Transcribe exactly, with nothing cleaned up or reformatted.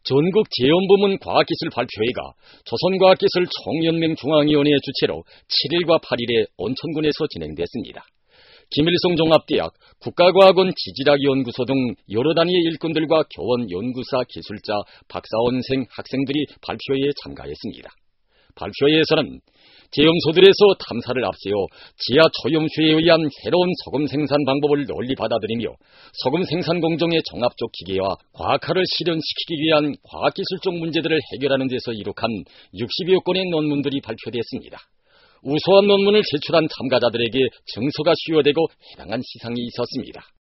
전국재연부문 과학기술 발표회가 조선과학기술 총연맹 중앙위원회 주최로 칠일과 팔일에 온천군에서 진행됐습니다. 김일성 종합대학, 국가과학원 지질학연구소 등 여러 단위의 일꾼들과 교원, 연구사, 기술자, 박사원생, 학생들이 발표회에 참가했습니다. 발표회에서는 제염소들에서 탐사를 앞세워 지하 초염수에 의한 새로운 소금 생산 방법을 널리 받아들이며 소금 생산 공정의 종합적 기계와 과학화를 실현시키기 위한 과학기술적 문제들을 해결하는 데서 이룩한 육십여 건의 논문들이 발표됐습니다. 우수한 논문을 제출한 참가자들에게 증서가 수여되고 해당한 시상이 있었습니다.